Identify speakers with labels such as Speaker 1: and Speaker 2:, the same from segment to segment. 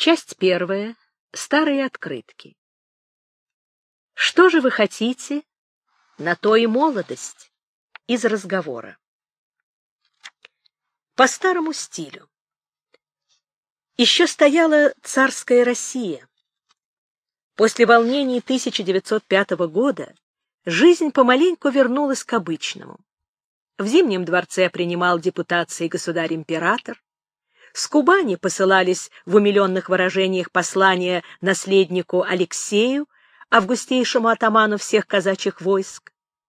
Speaker 1: Часть первая. Старые открытки. Что же вы хотите? На то и молодость. Из разговора. По старому стилю. Еще стояла царская Россия. После волнений 1905 года жизнь помаленьку вернулась к обычному. В Зимнем дворце принимал депутации государь-император. С Кубани посылались в умиленных выражениях послания наследнику Алексею, августейшему атаману всех казачьих войск.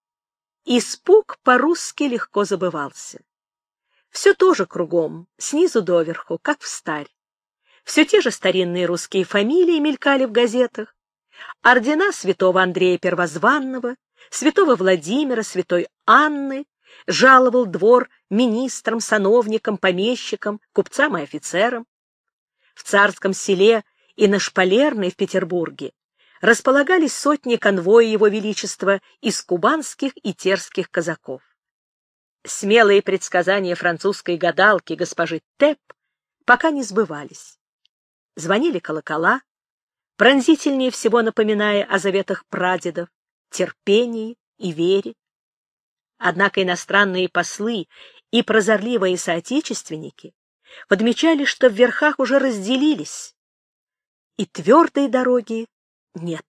Speaker 1: Испуг по-русски легко забывался. Все тоже кругом, снизу доверху, как встарь. Все те же старинные русские фамилии мелькали в газетах. Ордена святого Андрея Первозванного, святого Владимира, святой Анны жаловал двор министрам, сановникам, помещикам, купцам и офицерам. В Царском Селе и на Шпалерной в Петербурге располагались сотни конвоя Его Величества из кубанских и терских казаков. Смелые предсказания французской гадалки госпожи Тепп пока не сбывались. Звонили колокола, пронзительнее всего напоминая о заветах прадедов, терпении и вере. Однако иностранные послы и прозорливые соотечественники подмечали, что в верхах уже разделились, и твердой дороги нет.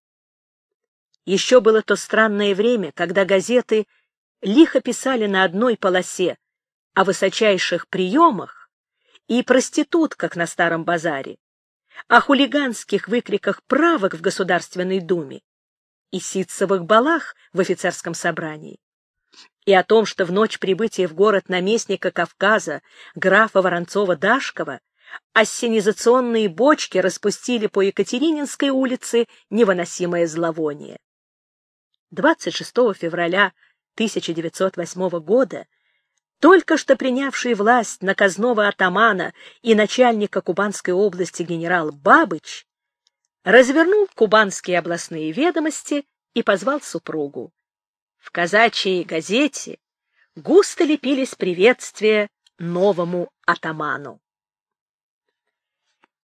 Speaker 1: Еще было то странное время, когда газеты лихо писали на одной полосе о высочайших приемах и проститутках на Старом базаре, о хулиганских выкриках правок в Государственной думе и ситцевых балах в офицерском собрании, и о том, что в ночь прибытия в город наместника Кавказа графа Воронцова-Дашкова ассенизационные бочки распустили по Екатерининской улице невыносимое зловоние. 26 февраля 1908 года только что принявший власть наказного атамана и начальника Кубанской области генерал Бабыч развернул кубанские областные ведомости и позвал супругу. В казачьей газете густо лепились приветствия новому атаману.